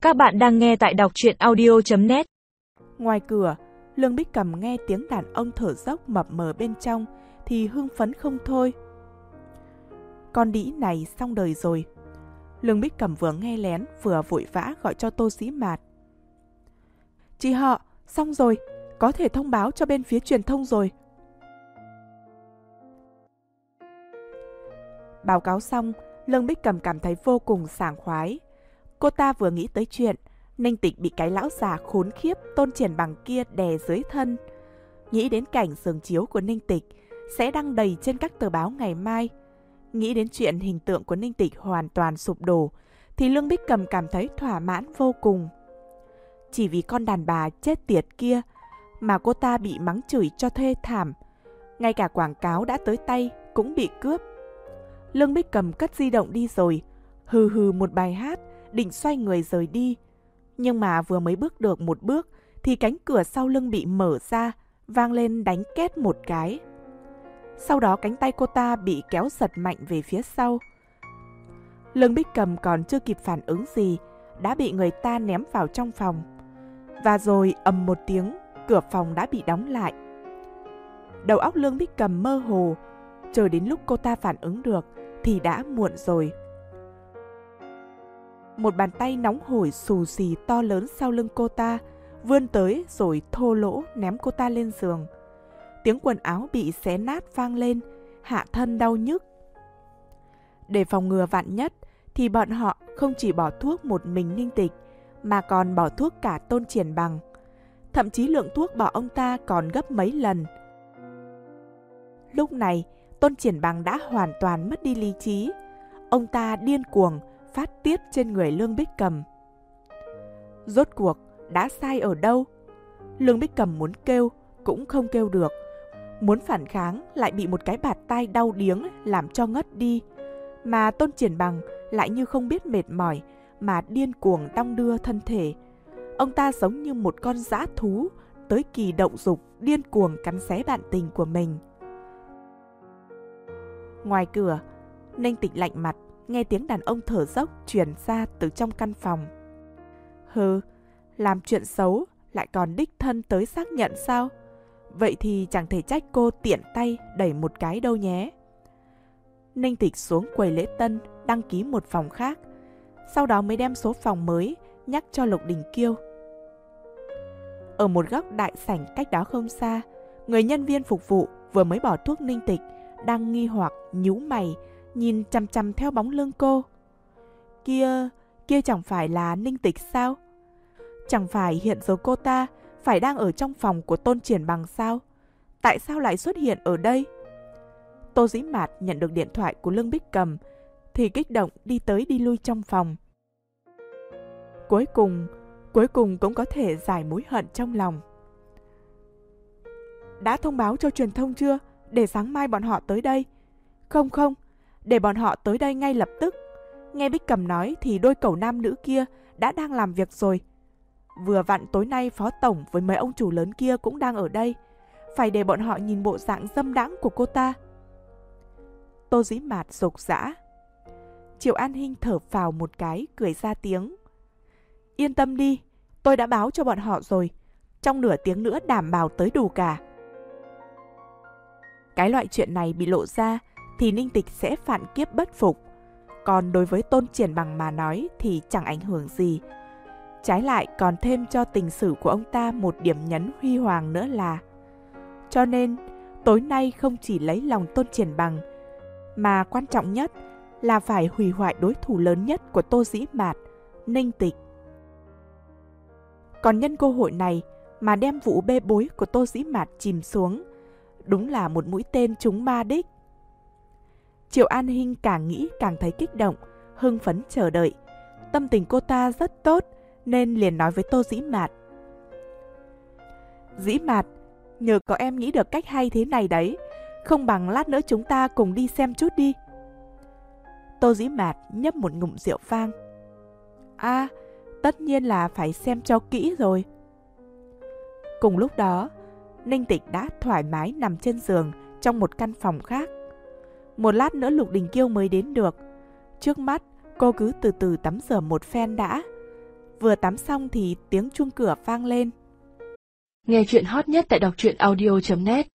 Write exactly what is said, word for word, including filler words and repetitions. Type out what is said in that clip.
Các bạn đang nghe tại đọc truyện audio chấm net. Ngoài cửa, Lương Bích Cầm nghe tiếng đàn ông thở dốc mập mờ bên trong thì hưng phấn không thôi. Con đĩ này xong đời rồi. Lương Bích Cầm vừa nghe lén vừa vội vã gọi cho Tô Dĩ Mạt. Chị họ, xong rồi, có thể thông báo cho bên phía truyền thông rồi. Báo cáo xong, Lương Bích Cầm cảm thấy vô cùng sảng khoái. Cô ta vừa nghĩ tới chuyện Ninh Tịch bị cái lão già khốn khiếp Tôn Triển Bằng kia đè dưới thân, nghĩ đến cảnh giường chiếu của Ninh Tịch sẽ đăng đầy trên các tờ báo ngày mai, nghĩ đến chuyện hình tượng của Ninh Tịch hoàn toàn sụp đổ, thì Lương Bích Cầm cảm thấy thỏa mãn vô cùng. Chỉ vì con đàn bà chết tiệt kia mà cô ta bị mắng chửi cho thê thảm, ngay cả quảng cáo đã tới tay cũng bị cướp. Lương Bích Cầm cất di động đi rồi, hừ hừ một bài hát, định xoay người rời đi. Nhưng mà vừa mới bước được một bước thì cánh cửa sau lưng bị mở ra, vang lên đánh két một cái. Sau đó cánh tay cô ta bị kéo giật mạnh về phía sau. Lương Bích Cầm còn chưa kịp phản ứng gì đã bị người ta ném vào trong phòng. Và rồi ầm một tiếng, cửa phòng đã bị đóng lại. Đầu óc Lương Bích Cầm mơ hồ, chờ đến lúc cô ta phản ứng được thì đã muộn rồi. Một bàn tay nóng hổi xù xì to lớn sau lưng cô ta vươn tới rồi thô lỗ ném cô ta lên giường. Tiếng quần áo bị xé nát vang lên, hạ thân đau nhức. Để phòng ngừa vạn nhất thì bọn họ không chỉ bỏ thuốc một mình Ninh Tịch mà còn bỏ thuốc cả Tôn Triển Bằng. Thậm chí lượng thuốc bỏ ông ta còn gấp mấy lần. Lúc này Tôn Triển Bằng đã hoàn toàn mất đi lý trí. Ông ta điên cuồng phát tiết trên người Lương Bích Cầm. Rốt cuộc đã sai ở đâu? Lương Bích Cầm muốn kêu cũng không kêu được, muốn phản kháng lại bị một cái bạt tai đau điếng làm cho ngất đi. Mà Tôn Triển Bằng lại như không biết mệt mỏi mà điên cuồng đong đưa thân thể. Ông ta giống như một con dã thú tới kỳ động dục, điên cuồng cắn xé bạn tình của mình. Ngoài cửa, Ninh Tịch lạnh mặt nghe tiếng đàn ông thở dốc truyền ra từ trong căn phòng. Hừ, làm chuyện xấu lại còn đích thân tới xác nhận sao? Vậy thì chẳng thể trách cô tiện tay đẩy một cái đâu nhé. Ninh Tịch xuống quầy lễ tân đăng ký một phòng khác, sau đó mới đem số phòng mới nhắc cho Lục Đình Kiêu. Ở một góc đại sảnh cách đó không xa, người nhân viên phục vụ vừa mới bỏ thuốc Ninh Tịch đang nghi hoặc nhíu mày nhìn chằm chằm theo bóng lưng cô. Kia, kia chẳng phải là Ninh Tịch sao? Chẳng phải hiện giờ cô ta phải đang ở trong phòng của Tôn Triển Bằng sao? Tại sao lại xuất hiện ở đây? Tô Dĩ Mạt nhận được điện thoại của Lương Bích Cầm thì kích động đi tới đi lui trong phòng. Cuối cùng, cuối cùng cũng có thể giải mối hận trong lòng. Đã thông báo cho truyền thông chưa? Để sáng mai bọn họ tới đây. Không không, để bọn họ tới đây ngay lập tức. Nghe Bích Cầm nói thì đôi cẩu nam nữ kia đã đang làm việc rồi. Vừa vặn tối nay Phó Tổng với mấy ông chủ lớn kia cũng đang ở đây. Phải để bọn họ nhìn bộ dạng dâm đãng của cô ta. Tô Dĩ Mạt rục rã. Triệu An Hinh thở phào một cái, cười ra tiếng. Yên tâm đi, tôi đã báo cho bọn họ rồi. Trong nửa tiếng nữa đảm bảo tới đủ cả. Cái loại chuyện này bị lộ ra thì Ninh Tịch sẽ phản kiếp bất phục. Còn đối với Tôn Triển Bằng mà nói thì chẳng ảnh hưởng gì. Trái lại còn thêm cho tình sử của ông ta một điểm nhấn huy hoàng nữa là. Cho nên, tối nay không chỉ lấy lòng Tôn Triển Bằng, mà quan trọng nhất là phải hủy hoại đối thủ lớn nhất của Tô Dĩ Mạt, Ninh Tịch. Còn nhân cơ hội này mà đem vụ bê bối của Tô Dĩ Mạt chìm xuống, đúng là một mũi tên trúng ma đích. Triệu An Hinh càng nghĩ càng thấy kích động, hưng phấn chờ đợi. Tâm tình cô ta rất tốt nên liền nói với Tô Dĩ Mạt. Dĩ Mạt, nhờ có em nghĩ được cách hay thế này đấy, không bằng lát nữa chúng ta cùng đi xem chút đi. Tô Dĩ Mạt nhấp một ngụm rượu vang. À, tất nhiên là phải xem cho kỹ rồi. Cùng lúc đó, Ninh Tịch đã thoải mái nằm trên giường trong một căn phòng khác. Một lát nữa Lục Đình Kiêu mới đến được. Trước mắt, cô cứ từ từ tắm rửa một phen đã. Vừa tắm xong thì tiếng chuông cửa vang lên. Nghe chuyện hot nhất tại đọc truyện audio chấm net.